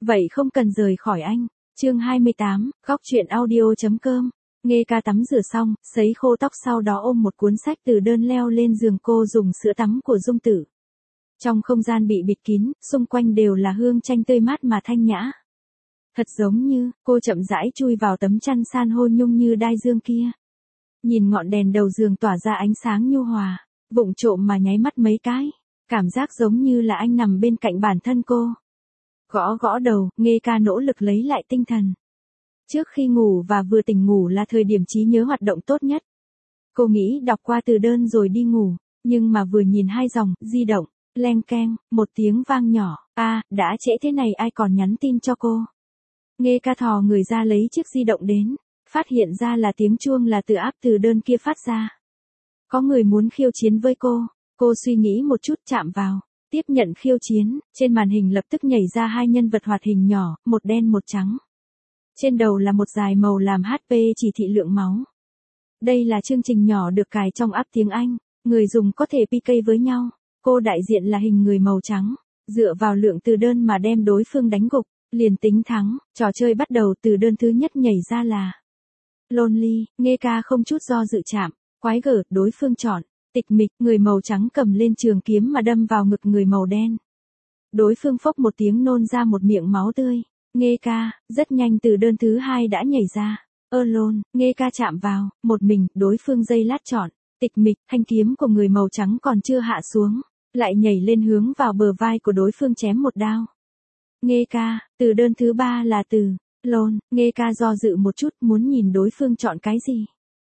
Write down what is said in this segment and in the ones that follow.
Vậy không cần rời khỏi anh. Chương 28, góc truyện audio.com. Nghe ca tắm rửa xong, sấy khô tóc sau đó ôm một cuốn sách từ đơn leo lên giường cô dùng sữa tắm của Dung Tử. Trong không gian bị bịt kín, xung quanh đều là hương chanh tươi mát mà thanh nhã. Thật giống như, cô chậm rãi chui vào tấm chăn san hô nhung như đai dương kia. Nhìn ngọn đèn đầu giường tỏa ra ánh sáng nhu hòa, vụng trộm mà nháy mắt mấy cái. Cảm giác giống như là anh nằm bên cạnh bản thân cô. Gõ gõ đầu, nghe ca nỗ lực lấy lại tinh thần. Trước khi ngủ và vừa tỉnh ngủ là thời điểm trí nhớ hoạt động tốt nhất. Cô nghĩ đọc qua từ đơn rồi đi ngủ, nhưng mà vừa nhìn hai dòng, di động, leng keng, một tiếng vang nhỏ, đã trễ thế này ai còn nhắn tin cho cô. Nghe ca thò người ra lấy chiếc di động đến, phát hiện ra là tiếng chuông là từ app từ đơn kia phát ra. Có người muốn khiêu chiến với cô suy nghĩ một chút chạm vào, tiếp nhận khiêu chiến, trên màn hình lập tức nhảy ra hai nhân vật hoạt hình nhỏ, một đen một trắng. Trên đầu là một dải màu làm HP chỉ thị lượng máu. Đây là chương trình nhỏ được cài trong app tiếng Anh, người dùng có thể PK với nhau. Cô đại diện là hình người màu trắng, dựa vào lượng từ đơn mà đem đối phương đánh gục, liền tính thắng, trò chơi bắt đầu. Từ đơn thứ nhất nhảy ra là Lonely, nghe ca không chút do dự chạm, quái gở, đối phương chọn, tịch mịch, người màu trắng cầm lên trường kiếm mà đâm vào ngực người màu đen. Đối phương phốc một tiếng nôn ra một miệng máu tươi. Nghe ca, rất nhanh từ đơn thứ hai đã nhảy ra. Alone, nghe ca chạm vào, một mình, đối phương giây lát chọn, tịch mịch, thanh kiếm của người màu trắng còn chưa hạ xuống, lại nhảy lên hướng vào bờ vai của đối phương chém một đao. Nghe ca, từ đơn thứ ba là từ Lone, nghe ca do dự một chút muốn nhìn đối phương chọn cái gì.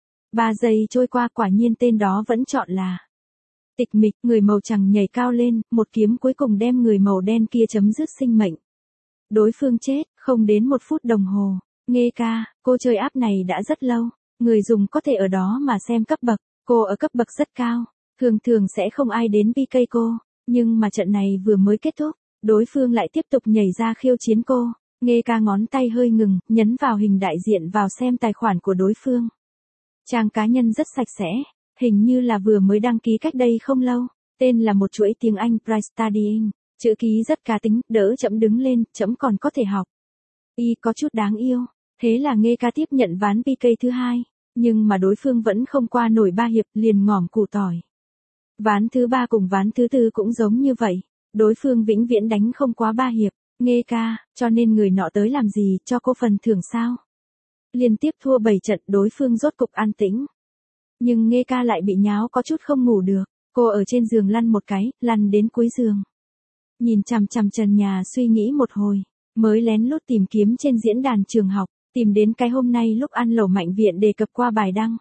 3 giây trôi qua quả nhiên tên đó vẫn chọn là tịch mịch, người màu trắng nhảy cao lên, một kiếm cuối cùng đem người màu đen kia chấm dứt sinh mệnh. Đối phương chết, không đến 1 phút đồng hồ. Nghe ca, cô chơi app này đã rất lâu, người dùng có thể ở đó mà xem cấp bậc, cô ở cấp bậc rất cao, thường sẽ không ai đến PK cô, nhưng mà trận này vừa mới kết thúc, đối phương lại tiếp tục nhảy ra khiêu chiến cô. Nghe ca ngón tay hơi ngừng, nhấn vào hình đại diện vào xem tài khoản của đối phương. Trang cá nhân rất sạch sẽ, hình như là vừa mới đăng ký cách đây không lâu, tên là một chuỗi tiếng Anh Price Studying, chữ ký rất cá tính, đỡ chấm đứng lên, chấm còn có thể học. Y có chút đáng yêu, thế là nghe ca tiếp nhận ván PK thứ hai, nhưng mà đối phương vẫn không qua nổi 3 hiệp liền ngỏm củ tỏi. Ván thứ 3 cùng ván thứ 4 cũng giống như vậy, đối phương vĩnh viễn đánh không quá 3 hiệp, nghe ca, cho nên người nọ tới làm gì, cho cô phần thưởng sao? Liên tiếp thua 7 trận đối phương rốt cục an tĩnh. Nhưng nghe ca lại bị nháo có chút không ngủ được, cô ở trên giường lăn một cái, lăn đến cuối giường. Nhìn chằm chằm trần nhà suy nghĩ một hồi, mới lén lút tìm kiếm trên diễn đàn trường học, tìm đến cái hôm nay lúc ăn lẩu Mạnh Viện đề cập qua bài đăng.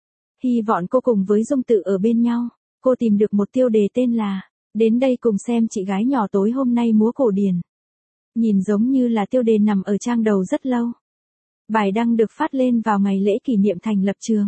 Hy vọng cô cùng với Dung Tử ở bên nhau, cô tìm được một tiêu đề tên là, đến đây cùng xem chị gái nhỏ tối hôm nay múa cổ điển. Nhìn giống như là tiêu đề nằm ở trang đầu rất lâu. Bài đăng được phát lên vào ngày lễ kỷ niệm thành lập trường.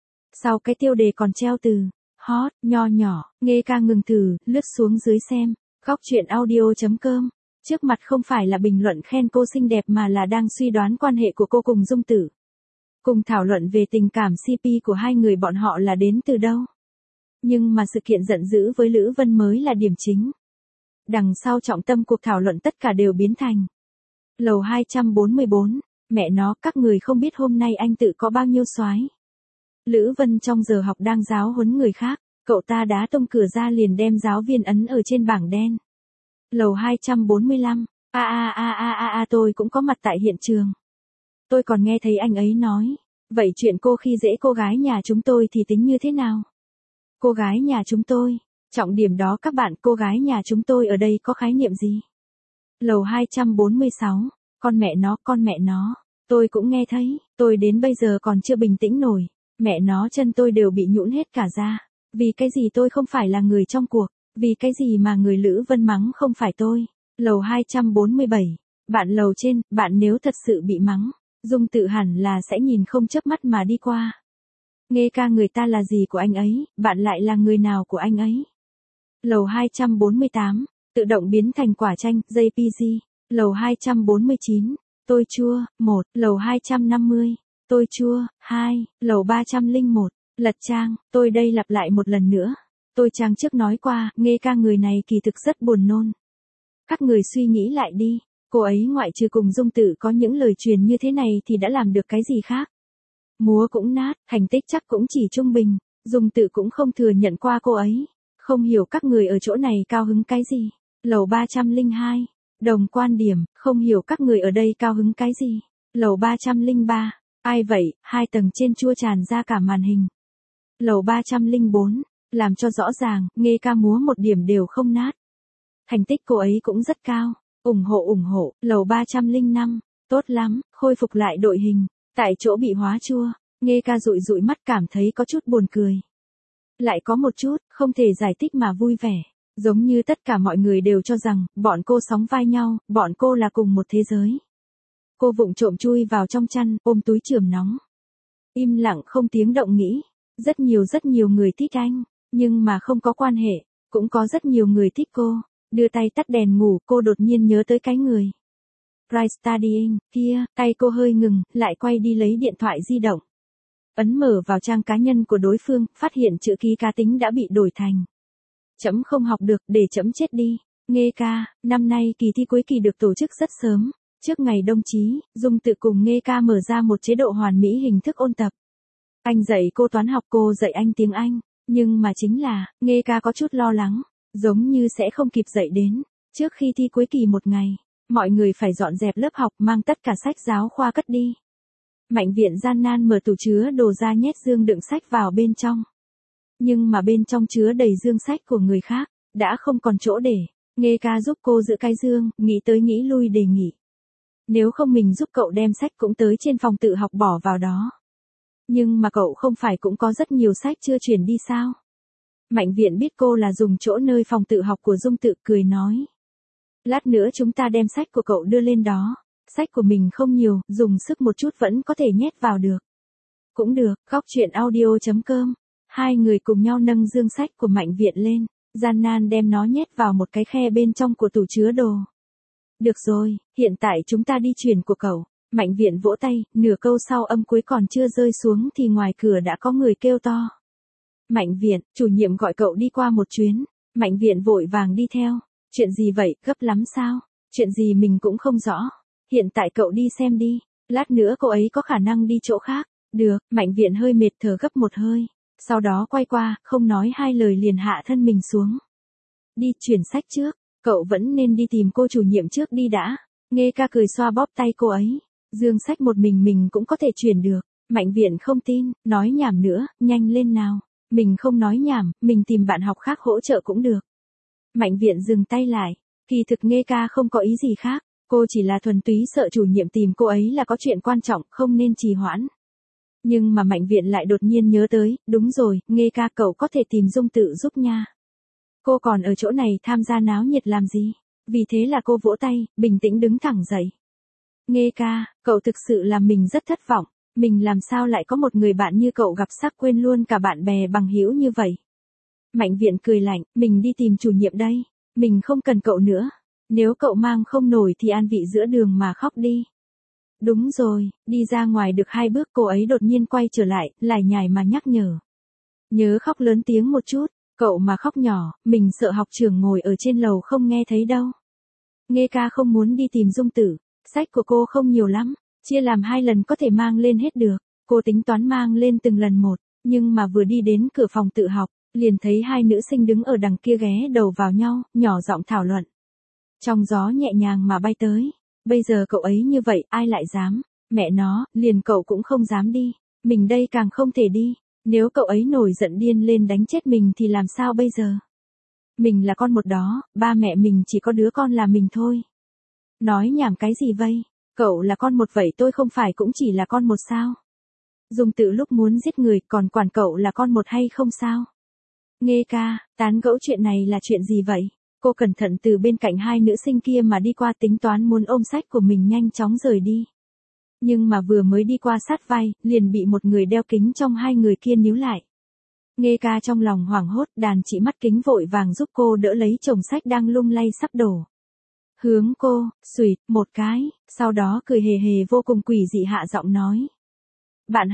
Sau cái tiêu đề còn treo từ, hot, nho nhỏ, nghe ca ngừng thử, lướt xuống dưới xem, góc truyện audio.com. Trước mặt không phải là bình luận khen cô xinh đẹp mà là đang suy đoán quan hệ của cô cùng Dung Tử. Cùng thảo luận về tình cảm CP của hai người bọn họ là đến từ đâu. Nhưng mà sự kiện giận dữ với Lữ Vân mới là điểm chính. Đằng sau trọng tâm cuộc thảo luận tất cả đều biến thành. Lầu 244, mẹ nó, các người không biết hôm nay anh tự có bao nhiêu soái. Lữ Vân trong giờ học đang giáo huấn người khác, cậu ta đá tung cửa ra liền đem giáo viên ấn ở trên bảng đen. Lầu 245, tôi cũng có mặt tại hiện trường. Tôi còn nghe thấy anh ấy nói, vậy chuyện cô khi dễ cô gái nhà chúng tôi thì tính như thế nào? Cô gái nhà chúng tôi, trọng điểm đó các bạn, cô gái nhà chúng tôi ở đây có khái niệm gì? Lầu 246, con mẹ nó, tôi cũng nghe thấy, tôi đến bây giờ còn chưa bình tĩnh nổi, mẹ nó chân tôi đều bị nhũn hết cả ra, vì cái gì tôi không phải là người trong cuộc, vì cái gì mà người Lữ Vân mắng không phải tôi. Lầu 247, bạn lầu trên, bạn nếu thật sự bị mắng, Dung Tử hẳn là sẽ nhìn không chớp mắt mà đi qua. Nghe ca, người ta là gì của anh ấy, bạn lại là người nào của anh ấy? Lầu 248, tự động biến thành quả chanh, JPG. Lầu 249, tôi chua, 1. Lầu 250, tôi chua, 2. Lầu 301, lật trang, tôi đây lặp lại một lần nữa. Tôi trang trước nói qua, nghe ca người này kỳ thực rất buồn nôn. Các người suy nghĩ lại đi, Cô ấy ngoại trừ cùng Dung Tử có những lời truyền như thế này thì đã làm được cái gì khác. Múa cũng nát, thành tích chắc cũng chỉ trung bình, Dung Tử cũng không thừa nhận qua cô ấy. Không hiểu các người ở chỗ này cao hứng cái gì. Lầu 302, đồng quan điểm, không hiểu các người ở đây cao hứng cái gì. Lầu 303, ai vậy, 2 tầng trên chua tràn ra cả màn hình. Lầu 304, làm cho rõ ràng, nghe ca múa một điểm đều không nát. Thành tích cô ấy cũng rất cao, ủng hộ, lầu 305, tốt lắm, khôi phục lại đội hình, tại chỗ bị hóa chua, nghe ca dụi dụi mắt cảm thấy có chút buồn cười. Lại có một chút, không thể giải thích mà vui vẻ, giống như tất cả mọi người đều cho rằng, bọn cô sóng vai nhau, bọn cô là cùng một thế giới. Cô vụng trộm chui vào trong chăn, ôm túi chườm nóng. Im lặng không tiếng động nghĩ, rất nhiều người thích anh, nhưng mà không có quan hệ, cũng có rất nhiều người thích cô. Đưa tay tắt đèn ngủ, cô đột nhiên nhớ tới cái người. Bright Studying, kia, tay cô hơi ngừng, lại quay đi lấy điện thoại di động. Ấn mở vào trang cá nhân của đối phương, phát hiện chữ ký cá tính đã bị đổi thành. Chấm không học được, để chấm chết đi. Nghe ca, năm nay kỳ thi cuối kỳ được tổ chức rất sớm. Trước ngày đồng chí, Dung Tự cùng Nghe ca mở ra một chế độ hoàn mỹ hình thức ôn tập. Anh dạy cô toán học, cô dạy anh tiếng Anh. Nhưng mà chính là, Nghe ca có chút lo lắng. Giống như sẽ không kịp dậy đến. Trước khi thi cuối kỳ một ngày, mọi người phải dọn dẹp lớp học, mang tất cả sách giáo khoa cất đi. Mạnh Viện gian nan mở tủ chứa đồ ra nhét dương đựng sách vào bên trong. Nhưng mà bên trong chứa đầy dương sách của người khác, đã không còn chỗ để. Nghe ca giúp cô giữ cái dương, nghĩ tới nghĩ lui đề nghị. Nếu không mình giúp cậu đem sách cũng tới trên phòng tự học bỏ vào đó. Nhưng mà cậu không phải cũng có rất nhiều sách chưa chuyển đi sao? Mạnh Viện biết cô là dùng chỗ nơi phòng tự học của Dung Tự, cười nói. Lát nữa chúng ta đem sách của cậu đưa lên đó. Sách của mình không nhiều, dùng sức một chút vẫn có thể nhét vào được. Cũng được, góc chuyện audio.com. Hai người cùng nhau nâng dương sách của Mạnh Viện lên, gian nan đem nó nhét vào một cái khe bên trong của tủ chứa đồ. Được rồi, hiện tại chúng ta đi chuyển của cậu. Mạnh Viện vỗ tay, nửa câu sau âm cuối còn chưa rơi xuống thì ngoài cửa đã có người kêu to. Mạnh Viện, chủ nhiệm gọi cậu đi qua một chuyến. Mạnh Viện vội vàng đi theo. Chuyện gì vậy, gấp lắm sao? Chuyện gì mình cũng không rõ. Hiện tại cậu đi xem đi. Lát nữa cô ấy có khả năng đi chỗ khác. Được, Mạnh Viện hơi mệt thở gấp một hơi. Sau đó quay qua, không nói hai lời liền hạ thân mình xuống. Đi chuyển sách trước. Cậu vẫn nên đi tìm cô chủ nhiệm trước đi đã. Nghe ca cười xoa bóp tay cô ấy. Dương sách một mình cũng có thể chuyển được. Mạnh Viện không tin, nói nhảm nữa, nhanh lên nào. Mình không nói nhảm, mình tìm bạn học khác hỗ trợ cũng được. Mạnh Viện dừng tay lại. Kỳ thực Nghe ca không có ý gì khác. Cô chỉ là thuần túy sợ chủ nhiệm tìm cô ấy là có chuyện quan trọng, không nên trì hoãn. Nhưng mà Mạnh Viện lại đột nhiên nhớ tới, đúng rồi, Nghe ca cậu có thể tìm Dung Tự giúp nha. Cô còn ở chỗ này tham gia náo nhiệt làm gì? Vì thế là cô vỗ tay, bình tĩnh đứng thẳng dậy. Nghe ca, cậu thực sự làm mình rất thất vọng. Mình làm sao lại có một người bạn như cậu gặp sắc quên luôn cả bạn bè bằng hữu như vậy. Mạnh Viện cười lạnh, mình đi tìm chủ nhiệm đây. Mình không cần cậu nữa. Nếu cậu mang không nổi thì an vị giữa đường mà khóc đi. Đúng rồi, đi ra ngoài được 2 bước cô ấy đột nhiên quay trở lại, lải nhải mà nhắc nhở. Nhớ khóc lớn tiếng một chút, cậu mà khóc nhỏ, mình sợ học trưởng ngồi ở trên lầu không nghe thấy đâu. Nghe ca không muốn đi tìm Dung Tử, sách của cô không nhiều lắm, chia làm 2 lần có thể mang lên hết được. Cô tính toán mang lên từng lần một, nhưng mà vừa đi đến cửa phòng tự học, liền thấy 2 nữ sinh đứng ở đằng kia ghé đầu vào nhau, nhỏ giọng thảo luận. Trong gió nhẹ nhàng mà bay tới. Bây giờ cậu ấy như vậy, ai lại dám? Mẹ nó, liền cậu cũng không dám đi. Mình đây càng không thể đi. Nếu cậu ấy nổi giận điên lên đánh chết mình thì làm sao bây giờ? Mình là con một đó, ba mẹ mình chỉ có đứa con là mình thôi. Nói nhảm cái gì vậy? Cậu là con một vậy tôi không phải cũng chỉ là con một sao? Dung Tự lúc muốn giết người còn quản cậu là con một hay không sao? Nghe ca, tán gẫu chuyện này là chuyện gì vậy? Cô cẩn thận từ bên cạnh 2 nữ sinh kia mà đi qua tính toán muốn ôm sách của mình nhanh chóng rời đi. Nhưng mà vừa mới đi qua sát vai, liền bị một người đeo kính trong 2 người kia níu lại. Nghe ca trong lòng hoảng hốt, đàn chị mắt kính vội vàng giúp cô đỡ lấy chồng sách đang lung lay sắp đổ. Hướng cô, xùyt, một cái, sau đó cười hề hề vô cùng quỷ dị hạ giọng nói. Bạn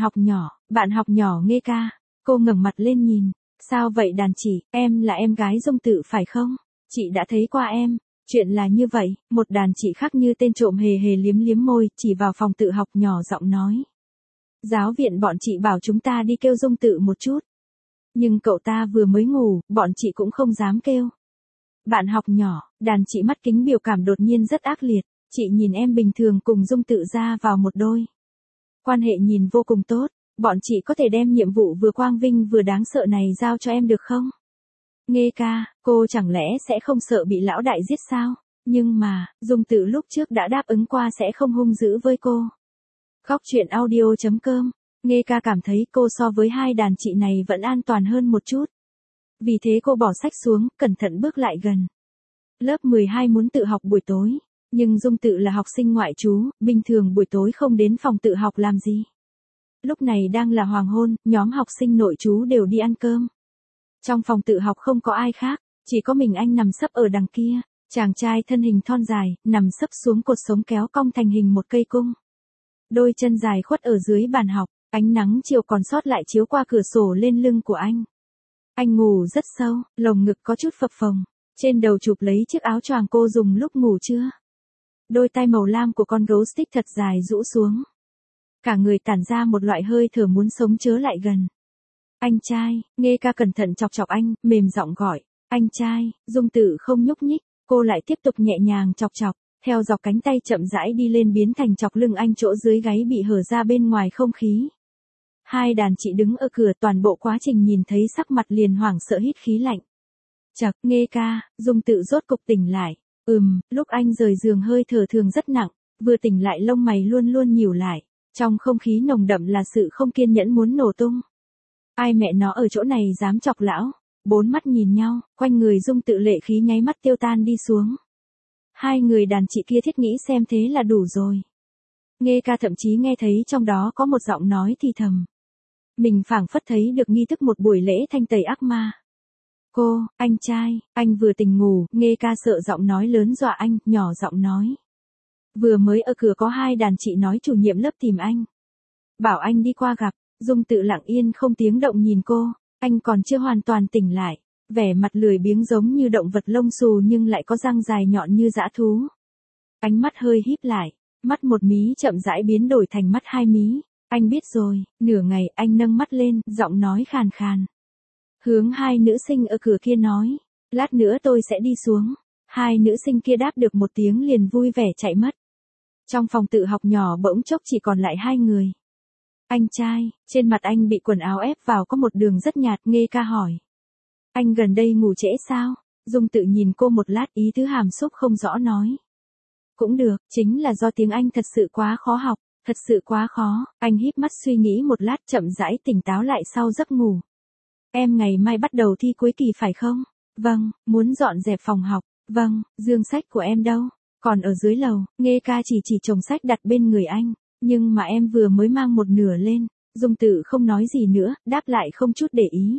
học nhỏ Nghe ca. Cô ngẩng mặt lên nhìn. Sao vậy đàn chị, em là em gái Dung Tự phải không? Chị đã thấy qua em. Chuyện là như vậy, một đàn chị khác như tên trộm hề hề liếm liếm môi, chỉ vào phòng tự học nhỏ giọng nói. Giáo viện bọn chị bảo chúng ta đi kêu Dung Tự một chút. Nhưng cậu ta vừa mới ngủ, bọn chị cũng không dám kêu. Bạn học nhỏ, đàn chị mắt kính biểu cảm đột nhiên rất ác liệt, chị nhìn em bình thường cùng Dung Tự ra vào một đôi. Quan hệ nhìn vô cùng tốt, bọn chị có thể đem nhiệm vụ vừa quang vinh vừa đáng sợ này giao cho em được không? Nghe ca, cô chẳng lẽ sẽ không sợ bị lão đại giết sao? Nhưng mà, Dung Tự lúc trước đã đáp ứng qua sẽ không hung dữ với cô. Góc truyện audio.com. Nghe ca cảm thấy cô so với hai đàn chị này vẫn an toàn hơn một chút. Vì thế cô bỏ sách xuống, cẩn thận bước lại gần. Lớp 12 muốn tự học buổi tối, nhưng Dung Tự là học sinh ngoại trú, bình thường buổi tối không đến phòng tự học làm gì. Lúc này đang là hoàng hôn, nhóm học sinh nội trú đều đi ăn cơm. Trong phòng tự học không có ai khác, chỉ có mình anh nằm sấp ở đằng kia, chàng trai thân hình thon dài, nằm sấp xuống cột sống kéo cong thành hình một cây cung. Đôi chân dài khuất ở dưới bàn học, ánh nắng chiều còn sót lại chiếu qua cửa sổ lên lưng của anh. Anh ngủ rất sâu, lồng ngực có chút phập phồng, trên đầu chụp lấy chiếc áo choàng cô dùng lúc ngủ trưa. Đôi tay màu lam của con gấu stick thật dài rũ xuống. Cả người tản ra một loại hơi thở muốn sống chớ lại gần. Anh trai, nghe ca cẩn thận chọc chọc anh, mềm giọng gọi. Anh trai, Dung Tự không nhúc nhích, cô lại tiếp tục nhẹ nhàng chọc chọc, theo dọc cánh tay chậm rãi đi lên biến thành chọc lưng anh chỗ dưới gáy bị hở ra bên ngoài không khí. Hai đàn chị đứng ở cửa toàn bộ quá trình nhìn thấy sắc mặt liền hoảng sợ hít khí lạnh. Chật, nghe ca, Dung Tự rốt cục tỉnh lại. Lúc anh rời giường hơi thở thường rất nặng, vừa tỉnh lại lông mày luôn luôn nhíu lại. Trong không khí nồng đậm là sự không kiên nhẫn muốn nổ tung. Ai mẹ nó ở chỗ này dám chọc lão? Bốn mắt nhìn nhau, quanh người Dung Tự lệ khí nháy mắt tiêu tan đi xuống. Hai người đàn chị kia thiết nghĩ xem thế là đủ rồi. Nghe ca thậm chí nghe thấy trong đó có một giọng nói thì thầm. Mình phảng phất thấy được nghi thức một buổi lễ thanh tẩy ác ma. Cô, anh trai, anh vừa tỉnh ngủ, nghe ca sợ giọng nói lớn dọa anh, nhỏ giọng nói. Vừa mới ở cửa có hai đàn chị nói chủ nhiệm lớp tìm anh. Bảo anh đi qua gặp, Dung Tự lặng yên không tiếng động nhìn cô, anh còn chưa hoàn toàn tỉnh lại, vẻ mặt lười biếng giống như động vật lông xù nhưng lại có răng dài nhọn như dã thú. Ánh mắt hơi híp lại, mắt một mí chậm rãi biến đổi thành mắt hai mí. Anh biết rồi, nửa ngày anh nâng mắt lên, giọng nói khàn khàn. Hướng hai nữ sinh ở cửa kia nói, lát nữa tôi sẽ đi xuống. Hai nữ sinh kia đáp được một tiếng liền vui vẻ chạy mất. Trong phòng tự học nhỏ bỗng chốc chỉ còn lại hai người. Anh trai, trên mặt anh bị quần áo ép vào có một đường rất nhạt, nghe ca hỏi. Anh gần đây ngủ trễ sao? Dung Tự nhìn cô một lát ý tứ hàm xúc không rõ nói. Cũng được, chính là do tiếng Anh thật sự quá khó học, thật sự quá khó. Anh híp mắt suy nghĩ một lát chậm rãi tỉnh táo lại sau giấc ngủ. Em ngày mai bắt đầu thi cuối kỳ phải không? Vâng, muốn dọn dẹp phòng học. Vâng, dương sách của em đâu? Còn ở dưới lầu, nghe ca chỉ chồng sách đặt bên người anh. Nhưng mà em vừa mới mang một nửa lên. Dung Tự không nói gì nữa, đáp lại không chút để ý.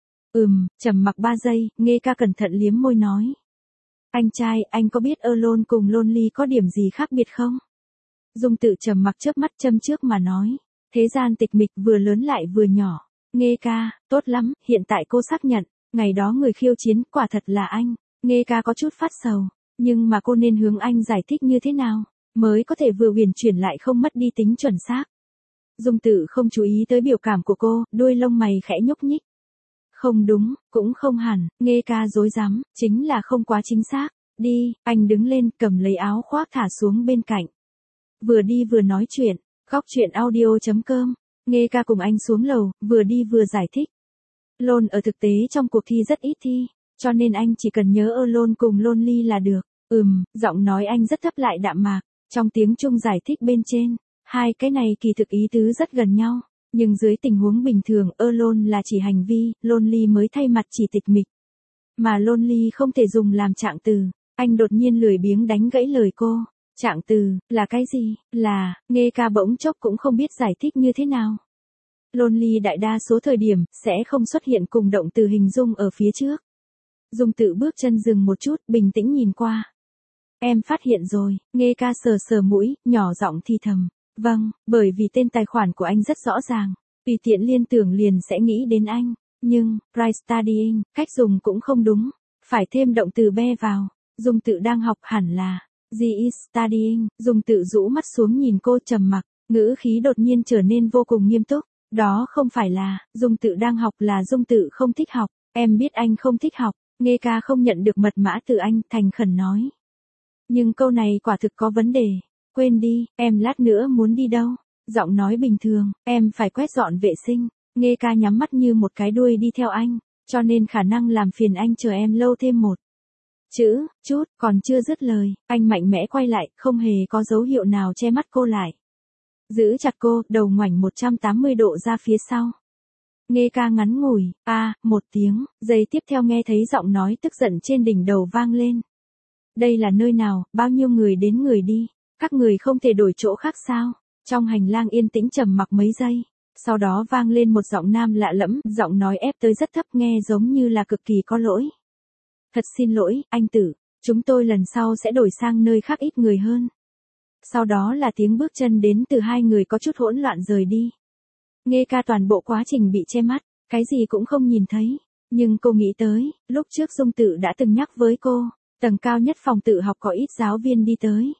Trầm mặc 3 giây, nghe ca cẩn thận liếm môi nói. Anh trai, anh có biết Alone cùng Lonely có điểm gì khác biệt không? Dung Tự trầm mặc chớp mắt châm trước mà nói. Thế gian tịch mịch vừa lớn lại vừa nhỏ. Nghe ca, tốt lắm, hiện tại cô xác nhận, ngày đó người khiêu chiến quả thật là anh. Nghe ca có chút phát sầu, nhưng mà cô nên hướng anh giải thích như thế nào, mới có thể vừa huyền chuyển lại không mất đi tính chuẩn xác. Dung Tự không chú ý tới biểu cảm của cô, đuôi lông mày khẽ nhúc nhích. Không đúng, cũng không hẳn, nghe ca dối rắm, chính là không quá chính xác. Đi, anh đứng lên cầm lấy áo khoác thả xuống bên cạnh. Vừa đi vừa nói chuyện, góc truyện audio.com. Nghe ca cùng anh xuống lầu, vừa đi vừa giải thích. Lôn ở thực tế trong cuộc thi rất ít thi, cho nên anh chỉ cần nhớ Alone cùng Lonely là được. Giọng nói anh rất thấp lại đạm mạc, trong tiếng Trung giải thích bên trên. Hai cái này kỳ thực ý tứ rất gần nhau, nhưng dưới tình huống bình thường Alone là chỉ hành vi, Lonely mới thay mặt chỉ tịch mịch. Mà Lonely không thể dùng làm trạng từ. Anh đột nhiên lười biếng đánh gãy lời cô. Trạng từ, là cái gì? Là, nghe ca bỗng chốc cũng không biết giải thích như thế nào. Lonely đại đa số thời điểm, sẽ không xuất hiện cùng động từ hình dung ở phía trước. Dung Tự bước chân dừng một chút, bình tĩnh nhìn qua. Em phát hiện rồi, nghe ca sờ sờ mũi, nhỏ giọng thì thầm. Vâng, bởi vì tên tài khoản của anh rất rõ ràng. Tùy tiện liên tưởng liền sẽ nghĩ đến anh. Nhưng, price studying, cách dùng cũng không đúng. Phải thêm động từ be vào. Dung Tự đang học hẳn là. She is studying. Dung Tự rũ mắt xuống nhìn cô trầm mặc, ngữ khí đột nhiên trở nên vô cùng nghiêm túc. Đó không phải là, Dung Tự đang học là Dung Tự không thích học. Em biết anh không thích học. Nghe ca không nhận được mật mã từ anh, thành khẩn nói. Nhưng câu này quả thực có vấn đề. Quên đi, em lát nữa muốn đi đâu? Giọng nói bình thường, em phải quét dọn vệ sinh. Nghe ca nhắm mắt như một cái đuôi đi theo anh, cho nên khả năng làm phiền anh chờ em lâu thêm một chút, còn chưa dứt lời, anh mạnh mẽ quay lại, không hề có dấu hiệu nào che mắt cô lại. Giữ chặt cô, đầu ngoảnh 180 độ ra phía sau. Nghe ca ngắn ngủi, một tiếng, giây tiếp theo nghe thấy giọng nói tức giận trên đỉnh đầu vang lên. Đây là nơi nào, bao nhiêu người đến người đi, các người không thể đổi chỗ khác sao? Trong hành lang yên tĩnh trầm mặc mấy giây, sau đó vang lên một giọng nam lạ lẫm, giọng nói ép tới rất thấp nghe giống như là cực kỳ có lỗi. Thật xin lỗi, anh Tử, chúng tôi lần sau sẽ đổi sang nơi khác ít người hơn. Sau đó là tiếng bước chân đến từ hai người có chút hỗn loạn rời đi. Nghe ca toàn bộ quá trình bị che mắt, cái gì cũng không nhìn thấy. Nhưng cô nghĩ tới, lúc trước Dung Tự đã từng nhắc với cô, tầng cao nhất phòng tự học có ít giáo viên đi tới.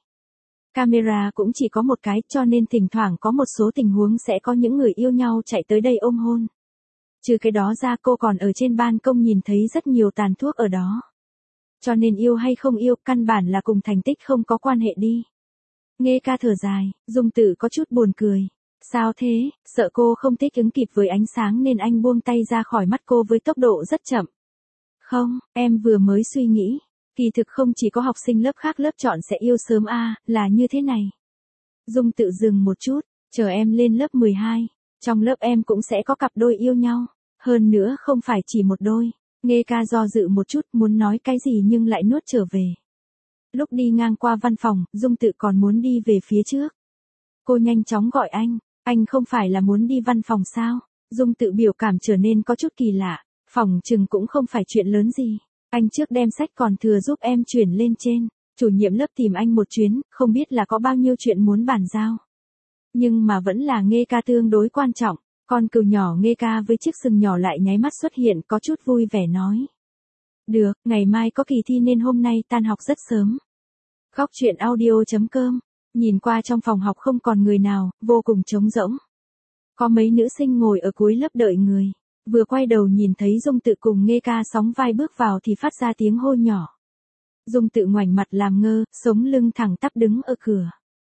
Camera cũng chỉ có một cái cho nên thỉnh thoảng có một số tình huống sẽ có những người yêu nhau chạy tới đây ôm hôn. Trừ cái đó ra cô còn ở trên ban công nhìn thấy rất nhiều tàn thuốc ở đó. Cho nên yêu hay không yêu căn bản là cùng thành tích không có quan hệ đi. Nghe ca thở dài, Dung Tự có chút buồn cười. Sao thế, sợ cô không thích ứng kịp với ánh sáng nên anh buông tay ra khỏi mắt cô với tốc độ rất chậm. Không, em vừa mới suy nghĩ. Kỳ thực không chỉ có học sinh lớp khác lớp chọn sẽ yêu sớm là như thế này. Dung Tự dừng một chút, chờ em lên lớp 12, trong lớp em cũng sẽ có cặp đôi yêu nhau, hơn nữa không phải chỉ một đôi. Nghe ca do dự một chút muốn nói cái gì nhưng lại nuốt trở về. Lúc đi ngang qua văn phòng, Dung Tự còn muốn đi về phía trước. Cô nhanh chóng gọi anh không phải là muốn đi văn phòng sao? Dung Tự biểu cảm trở nên có chút kỳ lạ, phòng chừng cũng không phải chuyện lớn gì. Anh trước đem sách còn thừa giúp em chuyển lên trên, chủ nhiệm lớp tìm anh một chuyến, không biết là có bao nhiêu chuyện muốn bàn giao. Nhưng mà vẫn là Nghe ca tương đối quan trọng, con cừu nhỏ Nghe ca với chiếc sừng nhỏ lại nháy mắt xuất hiện có chút vui vẻ nói. Được, ngày mai có kỳ thi nên hôm nay tan học rất sớm. Góc truyện audio.com, nhìn qua trong phòng học không còn người nào, vô cùng trống rỗng. Có mấy nữ sinh ngồi ở cuối lớp đợi người. Vừa quay đầu nhìn thấy Dung Tự cùng Nghe ca sóng vai bước vào thì phát ra tiếng hô nhỏ. Dung Tự ngoảnh mặt làm ngơ, sống lưng thẳng tắp đứng ở cửa.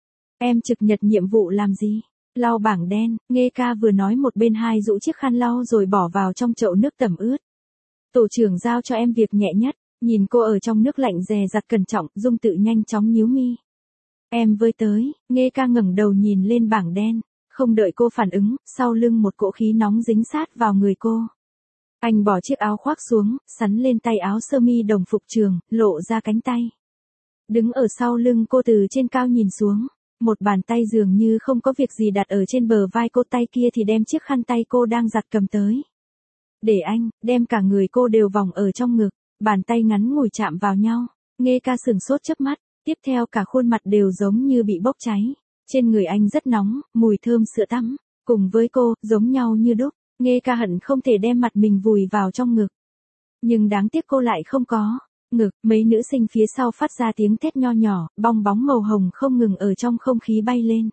Em trực nhật nhiệm vụ làm gì? Lau bảng đen, Nghe ca vừa nói một bên hai rũ chiếc khăn lau rồi bỏ vào trong chậu nước tẩm ướt. Tổ trưởng giao cho em việc nhẹ nhất, nhìn cô ở trong nước lạnh dè dặt cẩn trọng, Dung Tự nhanh chóng nhíu mi. Em với tới, Nghe ca ngẩng đầu nhìn lên bảng đen. Không đợi cô phản ứng, sau lưng một cỗ khí nóng dính sát vào người cô. Anh bỏ chiếc áo khoác xuống, sắn lên tay áo sơ mi đồng phục trường, lộ ra cánh tay. Đứng ở sau lưng cô từ trên cao nhìn xuống, một bàn tay dường như không có việc gì đặt ở trên bờ vai cô, tay kia thì đem chiếc khăn tay cô đang giặt cầm tới. Để anh, đem cả người cô đều vòng ở trong ngực, bàn tay ngắn ngủi chạm vào nhau. Nghe ca sửng sốt chớp mắt, tiếp theo cả khuôn mặt đều giống như bị bốc cháy. Trên người anh rất nóng, mùi thơm sữa tắm, cùng với cô, giống nhau như đúc. Nghe ca hận không thể đem mặt mình vùi vào trong ngực. Nhưng đáng tiếc cô lại không có. Ngực, mấy nữ sinh phía sau phát ra tiếng thét nho nhỏ, bong bóng màu hồng không ngừng ở trong không khí bay lên.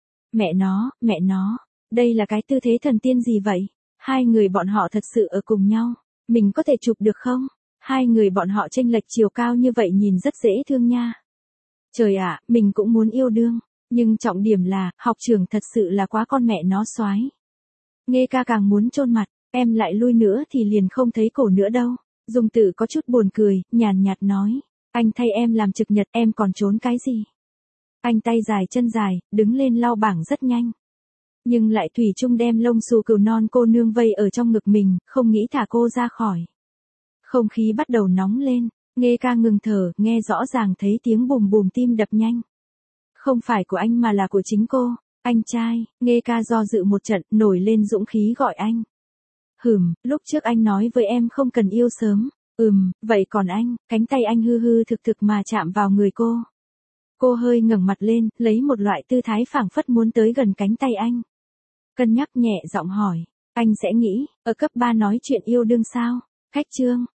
Mẹ nó, đây là cái tư thế thần tiên gì vậy? Hai người bọn họ thật sự ở cùng nhau. Mình có thể chụp được không? Hai người bọn họ chênh lệch chiều cao như vậy nhìn rất dễ thương nha. Trời ạ, mình cũng muốn yêu đương. Nhưng trọng điểm là, học trưởng thật sự là quá con mẹ nó soái. Nghe ca càng muốn chôn mặt, em lại lui nữa thì liền không thấy cổ nữa đâu. Dung Tự có chút buồn cười, nhàn nhạt nói. Anh thay em làm trực nhật, em còn trốn cái gì? Anh tay dài chân dài, đứng lên lau bảng rất nhanh. Nhưng lại thủy chung đem lông xù cừu non cô nương vây ở trong ngực mình, không nghĩ thả cô ra khỏi. Không khí bắt đầu nóng lên, Nghe ca ngừng thở, nghe rõ ràng thấy tiếng bùm bùm tim đập nhanh. Không phải của anh mà là của chính cô. Anh trai, Nghe ca do dự một trận, nổi lên dũng khí gọi anh. Lúc trước anh nói với em không cần yêu sớm. Vậy còn anh, cánh tay anh hư hư thực thực mà chạm vào người cô. Cô hơi ngẩng mặt lên, lấy một loại tư thái phảng phất muốn tới gần cánh tay anh. Cân nhắc nhẹ giọng hỏi, anh sẽ nghĩ, ở cấp 3 nói chuyện yêu đương sao? Khách trương,